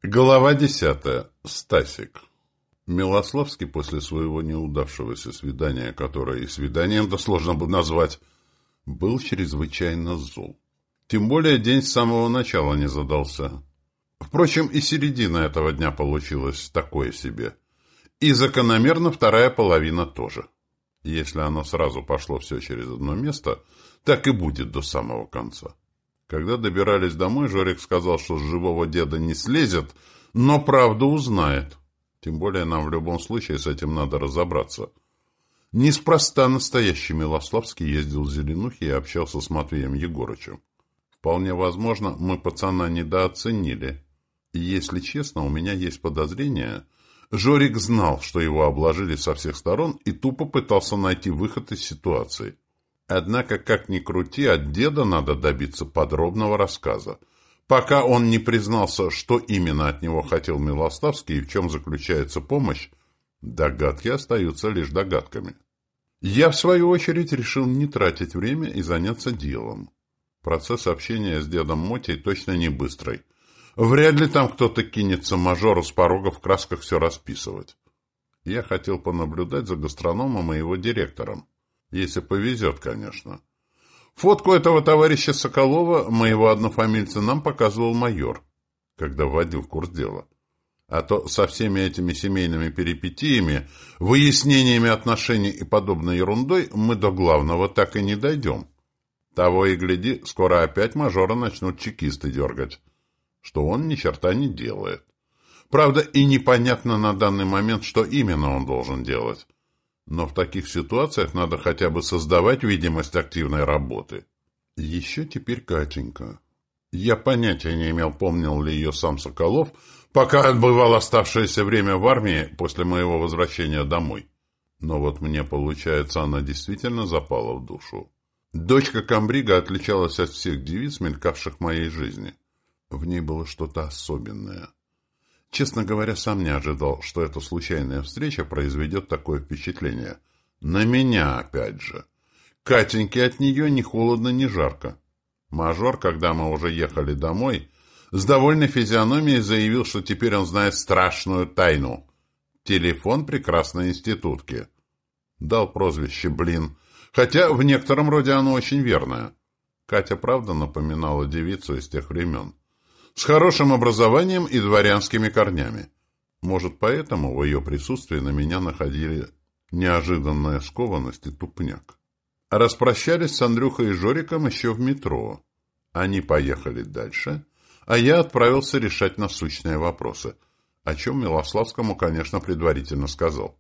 Глава 10. Стасик. Милославский после своего неудавшегося свидания, которое и свиданием-то сложно бы назвать, был чрезвычайно зол. Тем более день с самого начала не задался. Впрочем, и середина этого дня получилась такое себе. И закономерно вторая половина тоже. Если оно сразу пошло все через одно место, так и будет до самого конца. Когда добирались домой, Жорик сказал, что с живого деда не слезет, но правду узнает. Тем более нам в любом случае с этим надо разобраться. Неспроста настоящий Милославский ездил в Зеленухи и общался с Матвеем Егорычем. Вполне возможно, мы пацана недооценили. И, если честно, у меня есть подозрение, Жорик знал, что его обложили со всех сторон и тупо пытался найти выход из ситуации. Однако, как ни крути, от деда надо добиться подробного рассказа. Пока он не признался, что именно от него хотел Милославский и в чем заключается помощь, догадки остаются лишь догадками. Я, в свою очередь, решил не тратить время и заняться делом. Процесс общения с дедом Мотей точно не быстрый. Вряд ли там кто-то кинется мажору с порога в красках все расписывать. Я хотел понаблюдать за гастрономом и его директором. Если повезет, конечно. Фотку этого товарища Соколова, моего однофамильца, нам показывал майор, когда вводил в курс дела. А то со всеми этими семейными перипетиями, выяснениями отношений и подобной ерундой мы до главного так и не дойдем. Того и гляди, скоро опять мажора начнут чекисты дергать, что он ни черта не делает. Правда, и непонятно на данный момент, что именно он должен делать. Но в таких ситуациях надо хотя бы создавать видимость активной работы. Еще теперь Катенька. Я понятия не имел, помнил ли ее сам Соколов, пока отбывал оставшееся время в армии после моего возвращения домой. Но вот мне, получается, она действительно запала в душу. Дочка комбрига отличалась от всех девиц, мелькавших в моей жизни. В ней было что-то особенное. Честно говоря, сам не ожидал, что эта случайная встреча произведет такое впечатление. На меня, опять же. Катеньке от нее ни холодно, ни жарко. Мажор, когда мы уже ехали домой, с довольной физиономией заявил, что теперь он знает страшную тайну. Телефон прекрасной институтки. Дал прозвище «Блин», хотя в некотором роде оно очень верное. Катя, правда, напоминала девицу из тех времен. С хорошим образованием и дворянскими корнями. Может, поэтому в ее присутствии на меня находили неожиданная скованность и тупняк. Распрощались с Андрюхой и Жориком еще в метро. Они поехали дальше, а я отправился решать насущные вопросы, о чем Милославскому, конечно, предварительно сказал.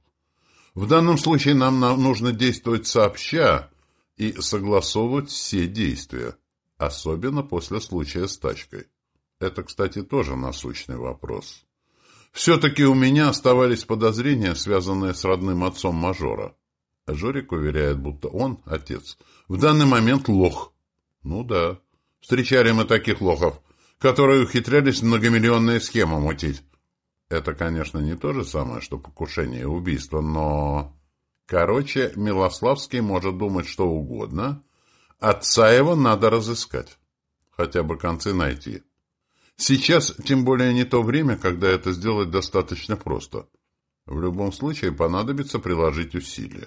В данном случае нам нужно действовать сообща и согласовывать все действия, особенно после случая с тачкой. Это, кстати, тоже насущный вопрос. Все-таки у меня оставались подозрения, связанные с родным отцом мажора. Жорик уверяет, будто он, отец, в данный момент лох. Ну да, встречали мы таких лохов, которые ухитрялись многомиллионные схемы мутить. Это, конечно, не то же самое, что покушение и убийство, но... Короче, Милославский может думать что угодно. Отца его надо разыскать. Хотя бы концы найти. Сейчас, тем более, не то время, когда это сделать достаточно просто. В любом случае, понадобится приложить усилия.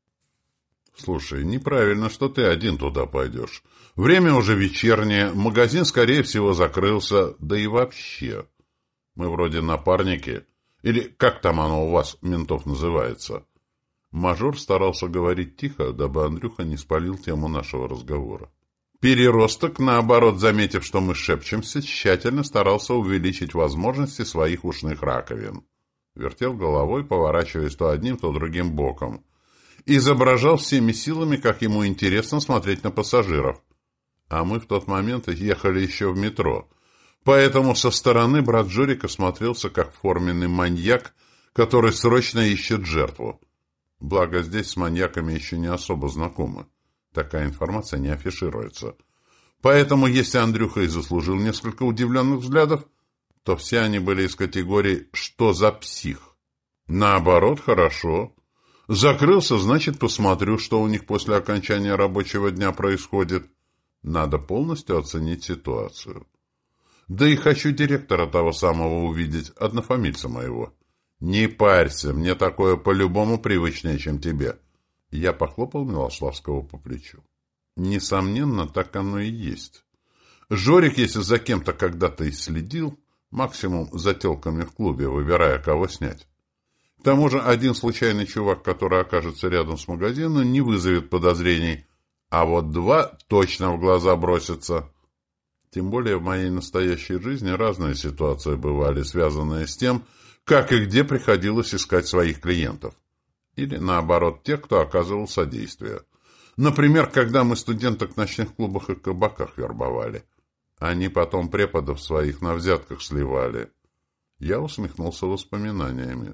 Слушай, неправильно, что ты один туда пойдешь. Время уже вечернее, магазин, скорее всего, закрылся, да и вообще. Мы вроде напарники, или как там оно у вас, ментов, называется. Мажор старался говорить тихо, дабы Андрюха не спалил тему нашего разговора. Переросток, наоборот, заметив, что мы шепчемся, тщательно старался увеличить возможности своих ушных раковин. Вертел головой, поворачиваясь то одним, то другим боком. Изображал всеми силами, как ему интересно смотреть на пассажиров. А мы в тот момент ехали еще в метро. Поэтому со стороны брат Жорика смотрелся как форменный маньяк, который срочно ищет жертву. Благо, здесь с маньяками еще не особо знакомы. Такая информация не афишируется. Поэтому, если Андрюха и заслужил несколько удивленных взглядов, то все они были из категории «что за псих?». Наоборот, хорошо. Закрылся, значит, посмотрю, что у них после окончания рабочего дня происходит. Надо полностью оценить ситуацию. Да и хочу директора того самого увидеть, однофамильца моего. Не парься, мне такое по-любому привычнее, чем тебе. Я похлопал Милославского по плечу. Несомненно, так оно и есть. Жорик, если за кем-то когда-то и следил, максимум за телками в клубе, выбирая, кого снять. К тому же один случайный чувак, который окажется рядом с магазином, не вызовет подозрений, а вот два точно в глаза бросятся. Тем более в моей настоящей жизни разные ситуации бывали, связанные с тем, как и где приходилось искать своих клиентов. Или, наоборот, тех, кто оказывал содействие. Например, когда мы студенток в ночных клубах и кабаках вербовали. Они потом преподов своих на взятках сливали. Я усмехнулся воспоминаниями.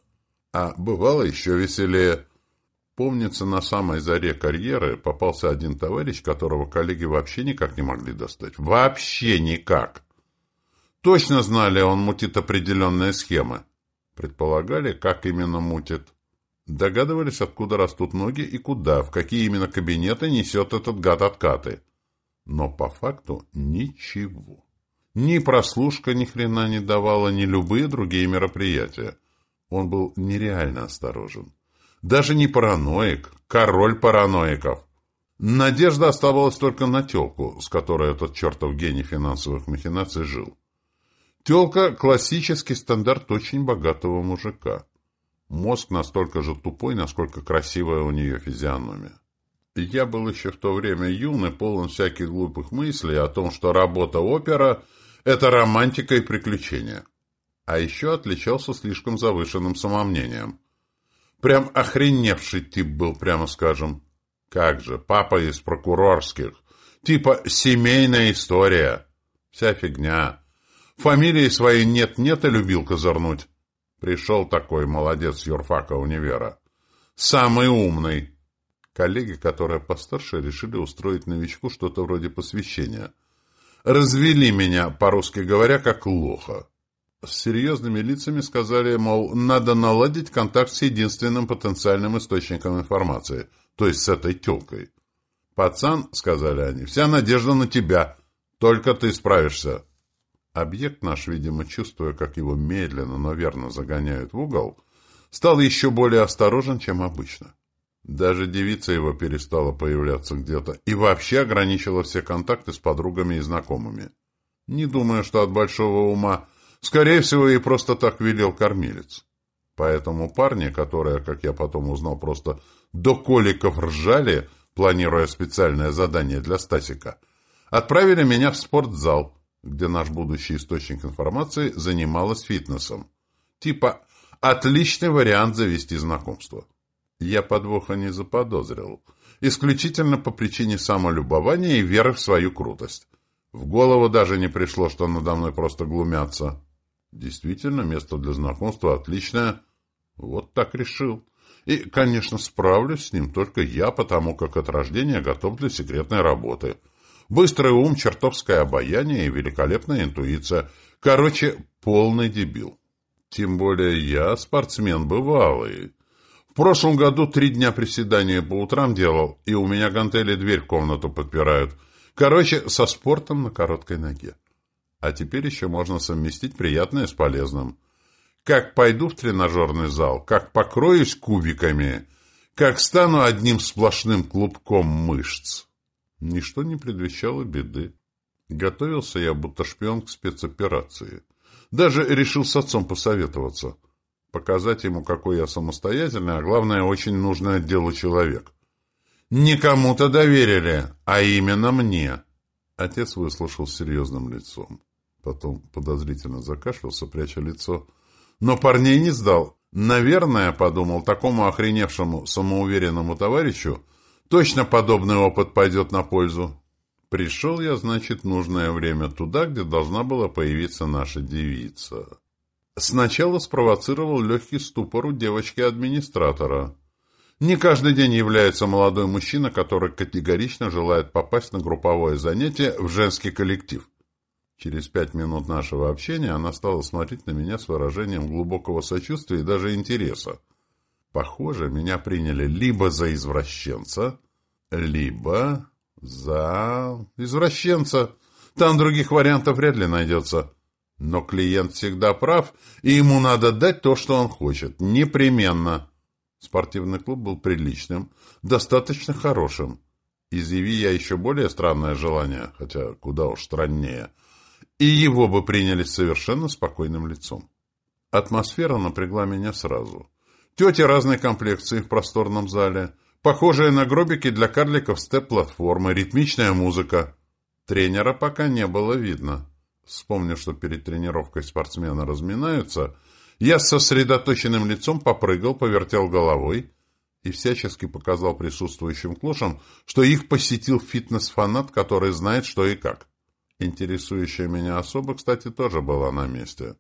А бывало еще веселее. Помнится, на самой заре карьеры попался один товарищ, которого коллеги вообще никак не могли достать. Вообще никак. Точно знали, он мутит определенные схемы. Предполагали, как именно мутит. Догадывались, откуда растут ноги и куда, в какие именно кабинеты несет этот гад откаты. Но по факту ничего. Ни прослушка ни хрена не давала, ни любые другие мероприятия. Он был нереально осторожен. Даже не параноик, король параноиков. Надежда оставалась только на тёлку, с которой этот чертов гений финансовых махинаций жил. Тёлка — классический стандарт очень богатого мужика. Мозг настолько же тупой, насколько красивая у нее физиономия. Я был еще в то время юн и полон всяких глупых мыслей о том, что работа опера — это романтика и приключения. А еще отличался слишком завышенным самомнением. Прям охреневший тип был, прямо скажем. Как же, папа из прокурорских. Типа семейная история. Вся фигня. Фамилии своей нет-нет и любил козырнуть. Пришел такой молодец с юрфака универа. Самый умный. Коллеги, которые постарше, решили устроить новичку что-то вроде посвящения. Развели меня, по-русски говоря, как лоха. С серьезными лицами сказали, мол, надо наладить контакт с единственным потенциальным источником информации, то есть с этой тёлкой. «Пацан», — сказали они, — «вся надежда на тебя, только ты справишься». Объект наш, видимо, чувствуя, как его медленно, но верно загоняют в угол, стал еще более осторожен, чем обычно. Даже девица его перестала появляться где-то и вообще ограничила все контакты с подругами и знакомыми. Не думаю, что от большого ума. Скорее всего, ей просто так велел кормилец. Поэтому парни, которые, как я потом узнал, просто до коликов ржали, планируя специальное задание для Стасика, отправили меня в спортзал, где наш будущий источник информации занималась фитнесом. Типа, отличный вариант завести знакомство. Я подвоха не заподозрил. Исключительно по причине самолюбования и веры в свою крутость. В голову даже не пришло, что надо мной просто глумятся. Действительно, место для знакомства отличное. Вот так решил. И, конечно, справлюсь с ним только я, потому как от рождения готов для секретной работы. Быстрый ум, чертовское обаяние и великолепная интуиция. Короче, полный дебил. Тем более я спортсмен бывалый. В прошлом году 3 дня приседания по утрам делал, и у меня гантели дверь в комнату подпирают. Короче, со спортом на короткой ноге. А теперь еще можно совместить приятное с полезным. Как пойду в тренажерный зал, как покроюсь кубиками, как стану одним сплошным клубком мышц. Ничто не предвещало беды. Готовился я, будто шпион к спецоперации. Даже решил с отцом посоветоваться. Показать ему, какой я самостоятельный, а главное, очень нужный отделу человек. Не кому-то доверили, а именно мне. Отец выслушал с серьезным лицом. Потом подозрительно закашлялся, пряча лицо. Но парней не сдал. Наверное, подумал, такому охреневшему, самоуверенному товарищу точно подобный опыт пойдет на пользу. Пришел я, значит, в нужное время туда, где должна была появиться наша девица. Сначала спровоцировал легкий ступор у девочки-администратора. Не каждый день является молодой мужчина, который категорично желает попасть на групповое занятие в женский коллектив. Через 5 минут нашего общения она стала смотреть на меня с выражением глубокого сочувствия и даже интереса. Похоже, меня приняли либо за извращенца, либо за извращенца. Там других вариантов вряд ли найдется. Но клиент всегда прав, и ему надо дать то, что он хочет. Непременно. Спортивный клуб был приличным, достаточно хорошим. Изъяви я еще более странное желание, хотя куда уж страннее, и его бы приняли с совершенно спокойным лицом. Атмосфера напрягла меня сразу. Тети разной комплекции в просторном зале, похожие на гробики для карликов степ-платформы, ритмичная музыка. Тренера пока не было видно. Вспомнив, что перед тренировкой спортсмены разминаются, я с сосредоточенным лицом попрыгал, повертел головой и всячески показал присутствующим клошам, что их посетил фитнес-фанат, который знает, что и как. Интересующая меня особа, кстати, тоже была на месте.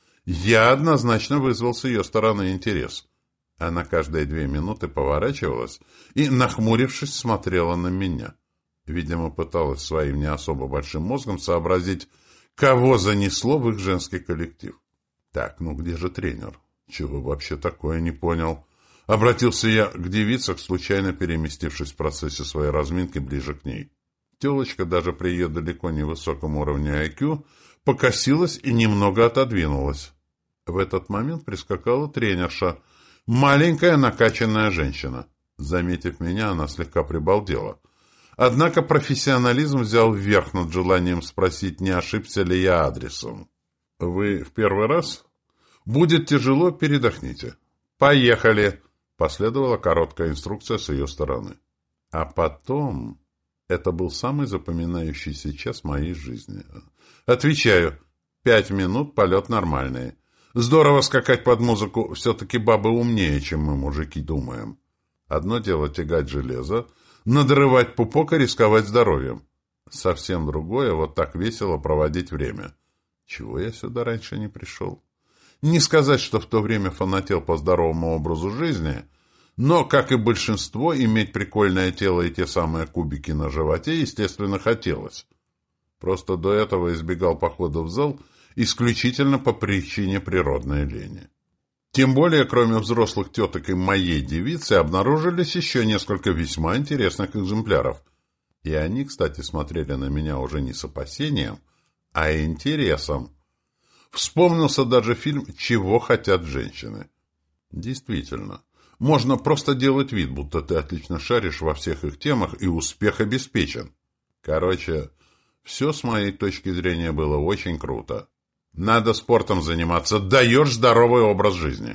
Я однозначно вызвал с ее стороны интерес. Она каждые 2 минуты поворачивалась и, нахмурившись, смотрела на меня. Видимо, пыталась своим не особо большим мозгом сообразить, кого занесло в их женский коллектив. Так, ну где же тренер? Чего вообще такое, не понял. Обратился я к девице, случайно переместившись в процессе своей разминки ближе к ней. Телочка, даже при ее далеко не высоком уровне IQ, покосилась и немного отодвинулась. В этот момент прискакала тренерша, маленькая накачанная женщина. Заметив меня, она слегка прибалдела. Однако профессионализм взял вверх над желанием спросить, не ошибся ли я адресом. «Вы в первый раз? Будет тяжело, передохните». «Поехали!» — последовала короткая инструкция с ее стороны. А потом... Это был самый запоминающийся час моей жизни. Отвечаю, 5 минут, полет нормальный. Здорово скакать под музыку, все-таки бабы умнее, чем мы, мужики, думаем. Одно дело тягать железо, надрывать пупок и рисковать здоровьем. Совсем другое вот так весело проводить время. Чего я сюда раньше не пришел? Не сказать, что в то время фанател по здоровому образу жизни, но, как и большинство, иметь прикольное тело и те самые кубики на животе, естественно, хотелось. Просто до этого избегал похода в зал исключительно по причине природной лени. Тем более, кроме взрослых теток и моей девицы, обнаружились еще несколько весьма интересных экземпляров. И они, кстати, смотрели на меня уже не с опасением, а интересом. Вспомнился даже фильм «Чего хотят женщины». Действительно, можно просто делать вид, будто ты отлично шаришь во всех их темах, и успех обеспечен. Короче, все с моей точки зрения было очень круто. Надо спортом заниматься, даешь здоровый образ жизни.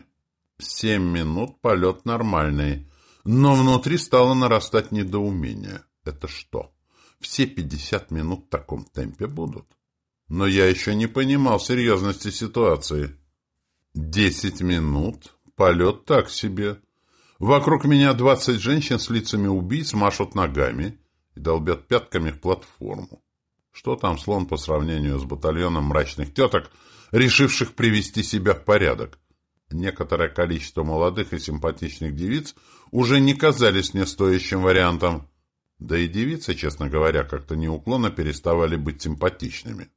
7 минут, полет нормальный. Но внутри стало нарастать недоумение. Это что, все 50 минут в таком темпе будут? Но я еще не понимал серьезности ситуации. 10 минут, полет так себе. Вокруг меня 20 женщин с лицами убийц машут ногами и долбят пятками в платформу. Что там слон по сравнению с батальоном мрачных теток, решивших привести себя в порядок? Некоторое количество молодых и симпатичных девиц уже не казались мне стоящим вариантом. Да и девицы, честно говоря, как-то неуклонно переставали быть симпатичными.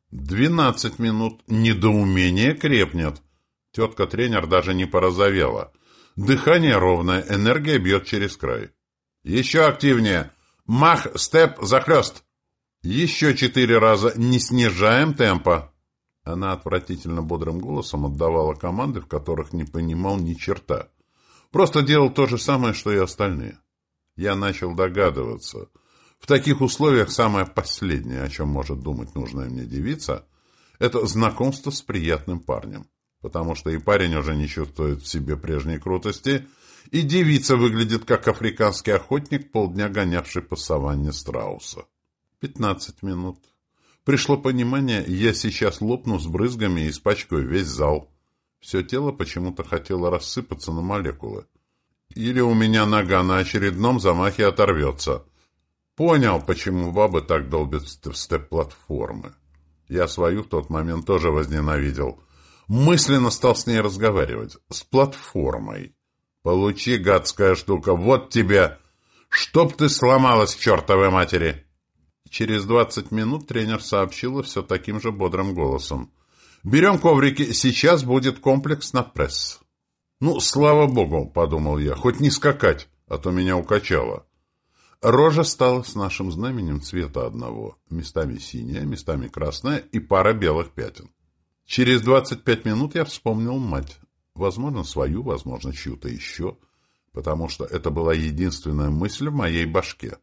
12 минут. Недоумение крепнет. Тетка-тренер даже не порозовела. Дыхание ровное, энергия бьет через край. Еще активнее. Мах, степ, захлест. Еще 4 раза. Не снижаем темпа. Она отвратительно бодрым голосом отдавала команды, в которых не понимал ни черта. Просто делал то же самое, что и остальные. Я начал догадываться. В таких условиях самое последнее, о чем может думать нужная мне девица, это знакомство с приятным парнем. Потому что и парень уже не чувствует в себе прежней крутости, и девица выглядит как африканский охотник, полдня гонявший по саванне страуса. 15 минут. Пришло понимание, я сейчас лопну с брызгами и испачкаю весь зал. Все тело почему-то хотело рассыпаться на молекулы. Или у меня нога на очередном замахе оторвется. Понял, почему бабы так долбят в степ-платформы. Я свою в тот момент тоже возненавидел. Мысленно стал с ней разговаривать. С платформой. Получи, гадская штука, вот тебе! Чтоб ты сломалась к чертовой матери! Через 20 минут тренер сообщила все таким же бодрым голосом. «Берем коврики, сейчас будет комплекс на пресс». «Ну, слава богу», — подумал я, — «хоть не скакать, а то меня укачало». Рожа стала с нашим знаменем цвета одного, местами синяя, местами красная и пара белых пятен. Через 25 минут я вспомнил мать. Возможно, свою, возможно, чью-то еще, потому что это была единственная мысль в моей башке.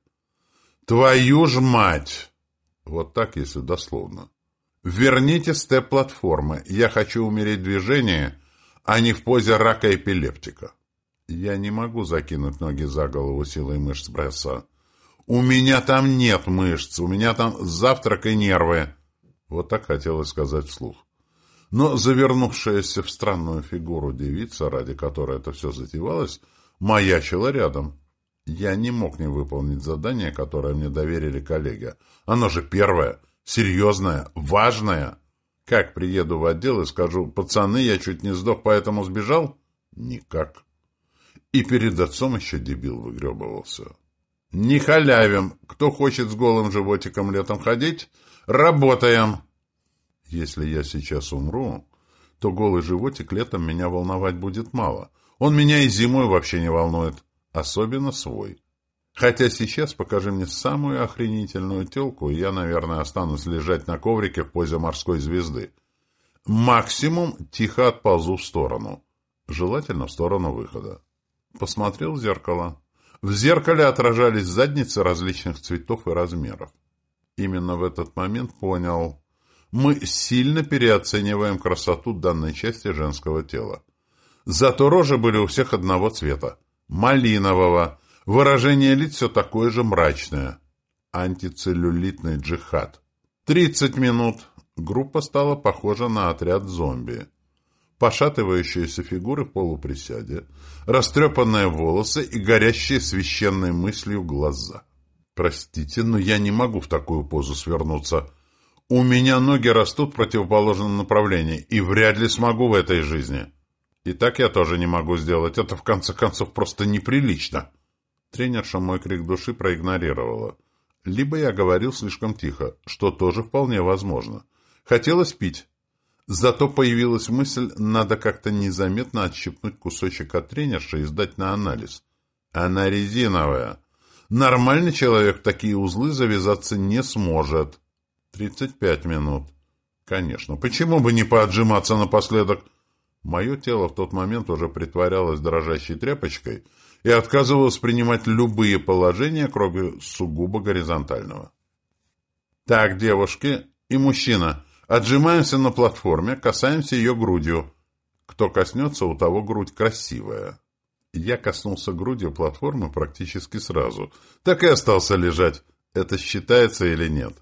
«Твою ж мать!» Вот так, если дословно. «Верните степ-платформы. Я хочу умереть в движении, а не в позе рака-эпилептика». Я не могу закинуть ноги за голову силой мышц пресса. У меня там нет мышц, у меня там завтрак и нервы. Вот так хотелось сказать вслух. Но завернувшаяся в странную фигуру девица, ради которой это все затевалось, маячила рядом. Я не мог не выполнить задание, которое мне доверили коллеги. Оно же первое, серьезное, важное. Как приеду в отдел и скажу: «Пацаны, я чуть не сдох, поэтому сбежал?» Никак. И перед отцом еще дебил выгребывался. «Не халявим. Кто хочет с голым животиком летом ходить? Работаем!» Если я сейчас умру, то голый животик летом меня волновать будет мало. Он меня и зимой вообще не волнует. Особенно свой. Хотя сейчас покажи мне самую охренительную телку, и я, наверное, останусь лежать на коврике в позе морской звезды. Максимум тихо отползу в сторону. Желательно в сторону выхода. Посмотрел в зеркало. В зеркале отражались задницы различных цветов и размеров. Именно в этот момент понял: мы сильно переоцениваем красоту данной части женского тела. Зато рожи были у всех одного цвета. Малинового. Выражение лиц все такое же мрачное. Антицеллюлитный джихад. 30 минут. Группа стала похожа на отряд зомби. Пошатывающиеся фигуры в полуприсяде, растрепанные волосы и горящие священной мыслью глаза. Простите, но я не могу в такую позу свернуться. У меня ноги растут в противоположном направлении, и вряд ли смогу в этой жизни. И так я тоже не могу сделать. Это, в конце концов, просто неприлично. Тренерша мой крик души проигнорировала. Либо я говорил слишком тихо, что тоже вполне возможно. Хотелось пить. Зато появилась мысль: надо как-то незаметно отщипнуть кусочек от тренерши и сдать на анализ. Она резиновая. Нормальный человек в такие узлы завязаться не сможет. 35 минут. Конечно, почему бы не поотжиматься напоследок? Мое тело в тот момент уже притворялось дрожащей тряпочкой и отказывалось принимать любые положения, кроме сугубо горизонтального. Так, девушки и мужчина, отжимаемся на платформе, касаемся ее грудью. Кто коснется, у того грудь красивая. Я коснулся грудью платформы практически сразу. Так и остался лежать. Это считается или нет?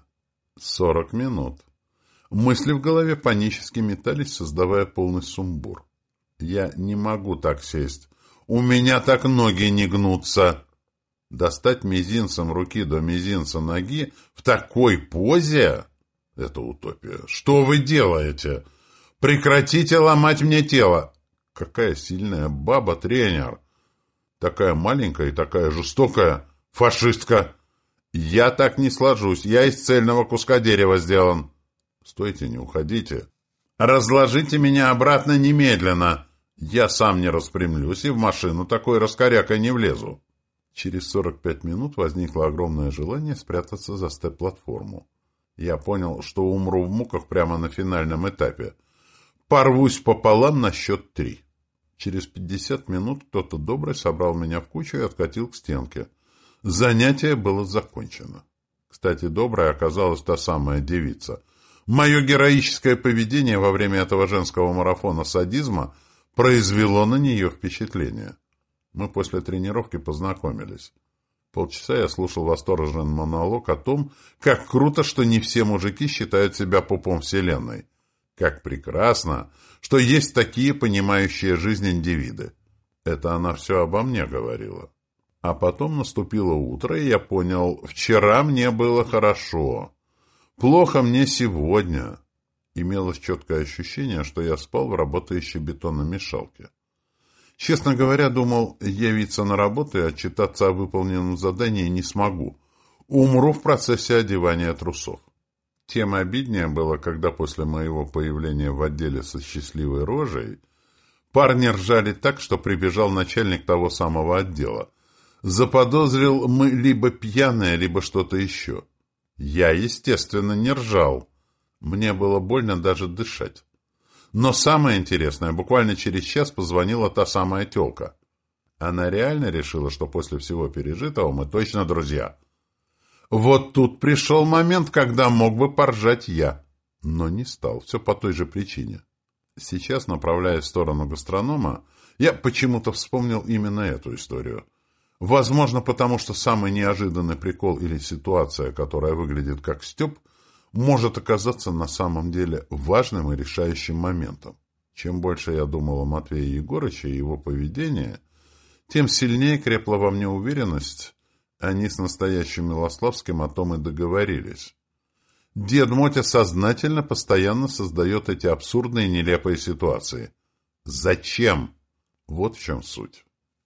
40 минут. Мысли в голове панически метались, создавая полный сумбур. Я не могу так сесть. У меня так ноги не гнутся. Достать мизинцем руки до мизинца ноги в такой позе — это утопия. Что вы делаете? Прекратите ломать мне тело. Какая сильная баба, тренер. Такая маленькая и такая жестокая. Фашистка. Я так не сложусь. Я из цельного куска дерева сделан. Стойте, не уходите. Разложите меня обратно немедленно. Я сам не распрямлюсь и в машину такой раскорякой не влезу. Через 45 минут возникло огромное желание спрятаться за степ-платформу. Я понял, что умру в муках прямо на финальном этапе. Порвусь пополам на счет 3. Через 50 минут кто-то добрый собрал меня в кучу и откатил к стенке. Занятие было закончено. Кстати, добрая оказалась та самая девица. Мое героическое поведение во время этого женского марафона садизма произвело на нее впечатление. Мы после тренировки познакомились. Полчаса я слушал восторженный монолог о том, как круто, что не все мужики считают себя пупом вселенной. Как прекрасно, что есть такие понимающие жизнь индивиды. Это она все обо мне говорила. А потом наступило утро, и я понял: вчера мне было хорошо. Плохо мне сегодня. Имелось четкое ощущение, что я спал в работающей бетономешалке. Честно говоря, думал, явиться на работу и отчитаться о выполненном задании не смогу. Умру в процессе одевания трусов. Тем обиднее было, когда после моего появления в отделе со счастливой рожей парни ржали так, что прибежал начальник того самого отдела. Заподозрил, мы либо пьяные, либо что-то еще. Я, естественно, не ржал. Мне было больно даже дышать. Но самое интересное, буквально через час позвонила та самая тёлка. Она реально решила, что после всего пережитого мы точно друзья. Вот тут пришел момент, когда мог бы поржать я. Но не стал, все по той же причине. Сейчас, направляясь в сторону гастронома, я почему-то вспомнил именно эту историю. Возможно, потому что самый неожиданный прикол или ситуация, которая выглядит как стёб, может оказаться на самом деле важным и решающим моментом. Чем больше я думал о Матвее Егорыче и его поведении, тем сильнее крепла во мне уверенность, они с настоящим Милославским о том и договорились. Дед Мотя сознательно постоянно создает эти абсурдные и нелепые ситуации. Зачем? Вот в чем суть.